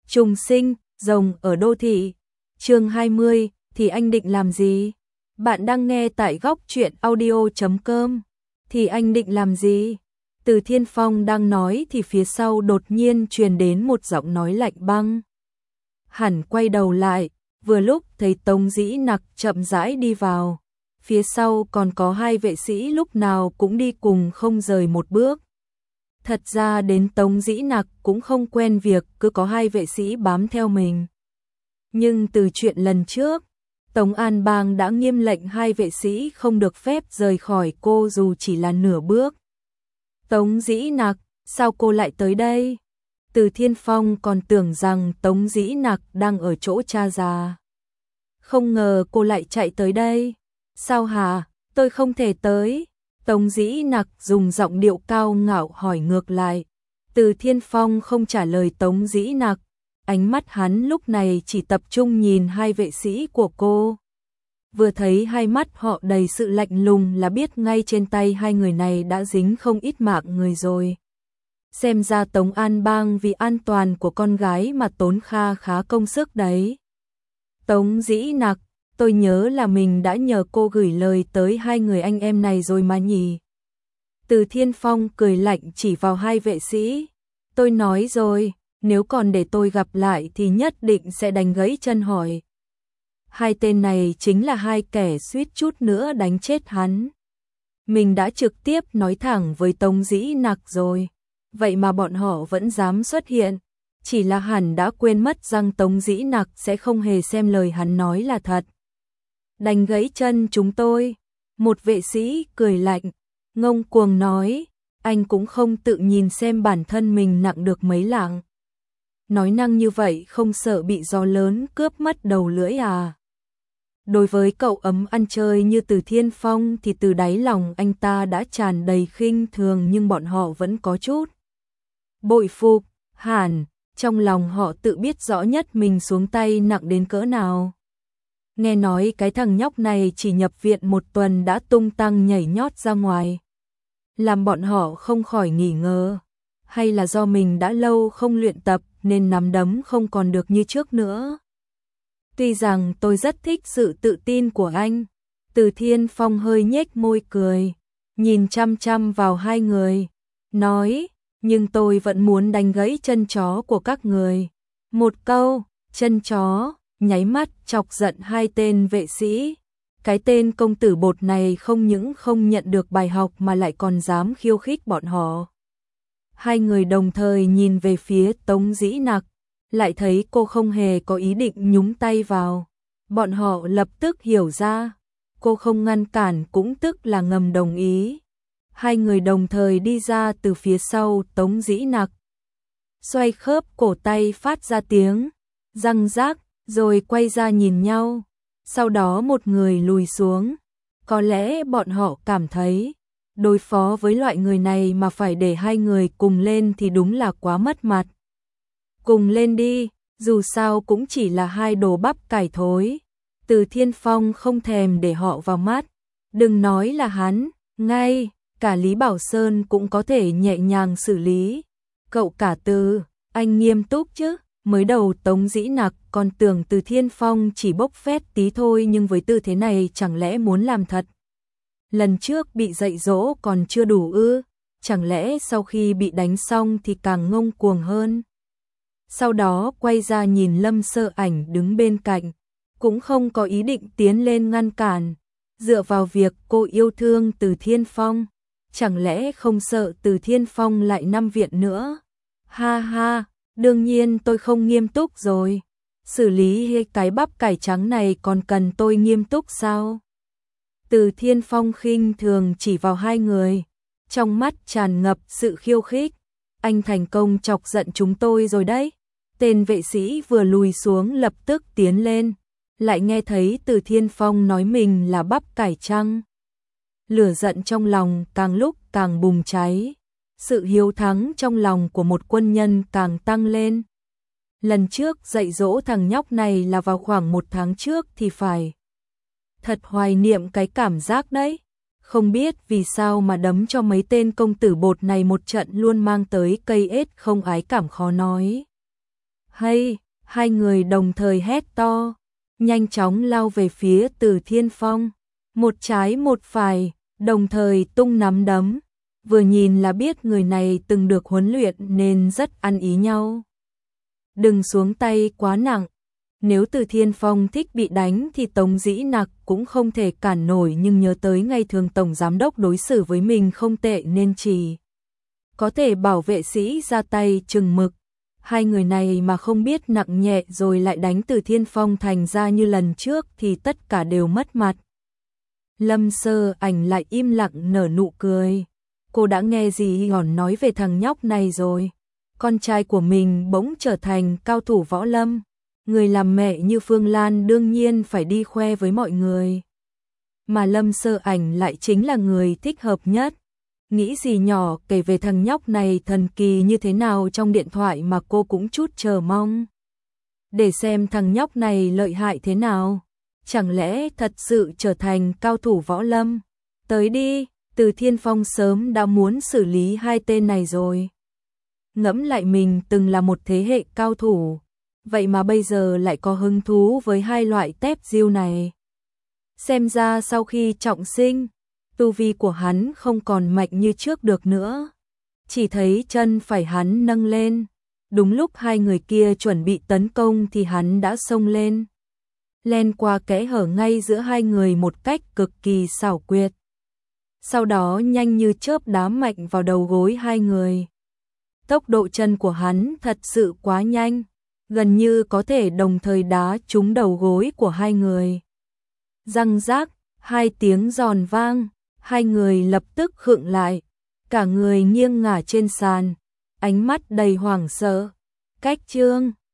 Trùng sinh, rồng ở đô thị. Chương 20, thì anh định làm gì? Bạn đang nghe tại góc truyện audio.com. Thì anh định làm gì? Từ Thiên Phong đang nói thì phía sau đột nhiên truyền đến một giọng nói lạnh băng. Hẳn quay đầu lại, vừa lúc thấy Tống Dĩ Nặc chậm rãi đi vào. Phía sau còn có hai vệ sĩ lúc nào cũng đi cùng không rời một bước. Thật ra đến Tống Dĩ Nặc cũng không quen việc cứ có hai vệ sĩ bám theo mình. Nhưng từ chuyện lần trước, Tống An Bang đã nghiêm lệnh hai vệ sĩ không được phép rời khỏi cô dù chỉ là nửa bước. Tống Dĩ Nặc, sao cô lại tới đây? Từ Thiên Phong còn tưởng rằng Tống Dĩ Nặc đang ở chỗ cha già. Không ngờ cô lại chạy tới đây. Sao hả? Tôi không thể tới. Tống Dĩ Nặc dùng giọng điệu cao ngạo hỏi ngược lại. Từ Thiên Phong không trả lời Tống Dĩ Nặc. Ánh mắt hắn lúc này chỉ tập trung nhìn hai vệ sĩ của cô. Vừa thấy hai mắt họ đầy sự lạnh lùng là biết ngay trên tay hai người này đã dính không ít mạng người rồi. Xem ra Tống An Bang vì an toàn của con gái mà tốn khá công sức đấy. Tống Dĩ Nặc, tôi nhớ là mình đã nhờ cô gửi lời tới hai người anh em này rồi mà nhỉ. Từ Thiên Phong cười lạnh chỉ vào hai vệ sĩ. Tôi nói rồi, nếu còn để tôi gặp lại thì nhất định sẽ đánh gãy chân hỏi. Hai tên này chính là hai kẻ suýt chút nữa đánh chết hắn. Mình đã trực tiếp nói thẳng với Tống Dĩ Nặc rồi. Vậy mà bọn họ vẫn dám xuất hiện. Chỉ là hẳn đã quên mất rằng Tống Dĩ Nặc sẽ không hề xem lời hắn nói là thật. Đánh gãy chân chúng tôi. Một vệ sĩ cười lạnh, ngông cuồng nói. Anh cũng không tự nhìn xem bản thân mình nặng được mấy lạng. Nói năng như vậy không sợ bị gió lớn cướp mất đầu lưỡi à? Đối với cậu ấm ăn chơi như Từ Thiên Phong thì từ đáy lòng anh ta đã tràn đầy khinh thường, nhưng bọn họ vẫn có chút bội phục. Hẳn trong lòng họ tự biết rõ nhất mình xuống tay nặng đến cỡ nào. Nghe nói cái thằng nhóc này chỉ nhập viện một tuần đã tung tăng nhảy nhót ra ngoài, làm bọn họ không khỏi nghi ngờ. Hay là do mình đã lâu không luyện tập nên nắm đấm không còn được như trước nữa. Tuy rằng tôi rất thích sự tự tin của anh. Từ Thiên Phong hơi nhếch môi cười, nhìn chăm chăm vào hai người, nói, nhưng tôi vẫn muốn đánh gãy chân chó của các người. Một câu, chân chó, nháy mắt chọc giận hai tên vệ sĩ. Cái tên công tử bột này không những không nhận được bài học mà lại còn dám khiêu khích bọn họ. Hai người đồng thời nhìn về phía Tống Dĩ Nặc, lại thấy cô không hề có ý định nhúng tay vào. Bọn họ lập tức hiểu ra, cô không ngăn cản cũng tức là ngầm đồng ý. Hai người đồng thời đi ra từ phía sau Tống Dĩ Nặc, xoay khớp cổ tay phát ra tiếng răng rác, rồi quay ra nhìn nhau. Sau đó một người lùi xuống. Có lẽ bọn họ cảm thấy đối phó với loại người này mà phải để hai người cùng lên thì đúng là quá mất mặt. Cùng lên đi, dù sao cũng chỉ là hai đồ bắp cải thối. Từ Thiên Phong không thèm để họ vào mắt. Đừng nói là hắn, ngay cả Lý Bảo Sơn cũng có thể nhẹ nhàng xử lý. Cậu cả Từ, anh nghiêm túc chứ? Mới đầu Tống Dĩ Nặc còn tưởng Từ Thiên Phong chỉ bốc phét tí thôi, nhưng với tư thế này chẳng lẽ muốn làm thật? Lần trước bị dạy dỗ còn chưa đủ ư? Chẳng lẽ sau khi bị đánh xong thì càng ngông cuồng hơn? Sau đó quay ra nhìn Lâm Sơ Ảnh đứng bên cạnh, cũng không có ý định tiến lên ngăn cản. Dựa vào việc cô yêu thương Từ Thiên Phong, chẳng lẽ không sợ Từ Thiên Phong lại nằm viện nữa? Ha ha, đương nhiên tôi không nghiêm túc rồi. Xử lý cái bắp cải trắng này còn cần tôi nghiêm túc sao? Từ Thiên Phong khinh thường chỉ vào hai người, trong mắt tràn ngập sự khiêu khích. Anh thành công chọc giận chúng tôi rồi đấy. Tên vệ sĩ vừa lùi xuống lập tức tiến lên, lại nghe thấy Từ Thiên Phong nói mình là bắp cải trắng. Lửa giận trong lòng càng lúc càng bùng cháy. Sự hiếu thắng trong lòng của một quân nhân càng tăng lên. Lần trước dạy dỗ thằng nhóc này là vào khoảng 1 tháng trước thì phải. Thật hoài niệm cái cảm giác đấy. Không biết vì sao mà đấm cho mấy tên công tử bột này một trận luôn mang tới cây ết không ái cảm khó nói. Hay, hai người đồng thời hét to, nhanh chóng lao về phía Từ Thiên Phong, một trái một phải, đồng thời tung nắm đấm, vừa nhìn là biết người này từng được huấn luyện nên rất ăn ý nhau. Đừng xuống tay quá nặng, nếu Từ Thiên Phong thích bị đánh thì Tống Dĩ Nặc cũng không thể cản nổi, nhưng nhớ tới ngày thường tổng giám đốc đối xử với mình không tệ nên chỉ có thể bảo vệ sĩ ra tay chừng mực. Hai người này mà không biết nặng nhẹ rồi lại đánh Từ Thiên Phong thành ra như lần trước thì tất cả đều mất mặt. Lâm Sơ Ảnh lại im lặng nở nụ cười. Cô đã nghe gì Hòn nói về thằng nhóc này rồi. Con trai của mình bỗng trở thành cao thủ võ lâm. Người làm mẹ như Phương Lan đương nhiên phải đi khoe với mọi người. Mà Lâm Sơ Ảnh lại chính là người thích hợp nhất. Nghĩ gì nhỏ kể về thằng nhóc này thần kỳ như thế nào trong điện thoại mà cô cũng chút chờ mong. Để xem thằng nhóc này lợi hại thế nào. Chẳng lẽ thật sự trở thành cao thủ võ lâm? Tới đi, Từ Thiên Phong sớm đã muốn xử lý hai tên này rồi. Ngẫm lại mình từng là một thế hệ cao thủ, vậy mà bây giờ lại có hứng thú với hai loại tép diêu này. Xem ra sau khi trọng sinh, tu vi của hắn không còn mạnh như trước được nữa. Chỉ thấy chân phải hắn nâng lên. Đúng lúc hai người kia chuẩn bị tấn công thì hắn đã xông lên. Len qua kẽ hở ngay giữa hai người một cách cực kỳ xảo quyệt. Sau đó nhanh như chớp đá mạnh vào đầu gối hai người. Tốc độ chân của hắn thật sự quá nhanh, gần như có thể đồng thời đá trúng đầu gối của hai người. Răng rác, hai tiếng giòn vang, hai người lập tức khựng lại, cả người nghiêng ngả trên sàn, ánh mắt đầy hoảng sợ. Cách chương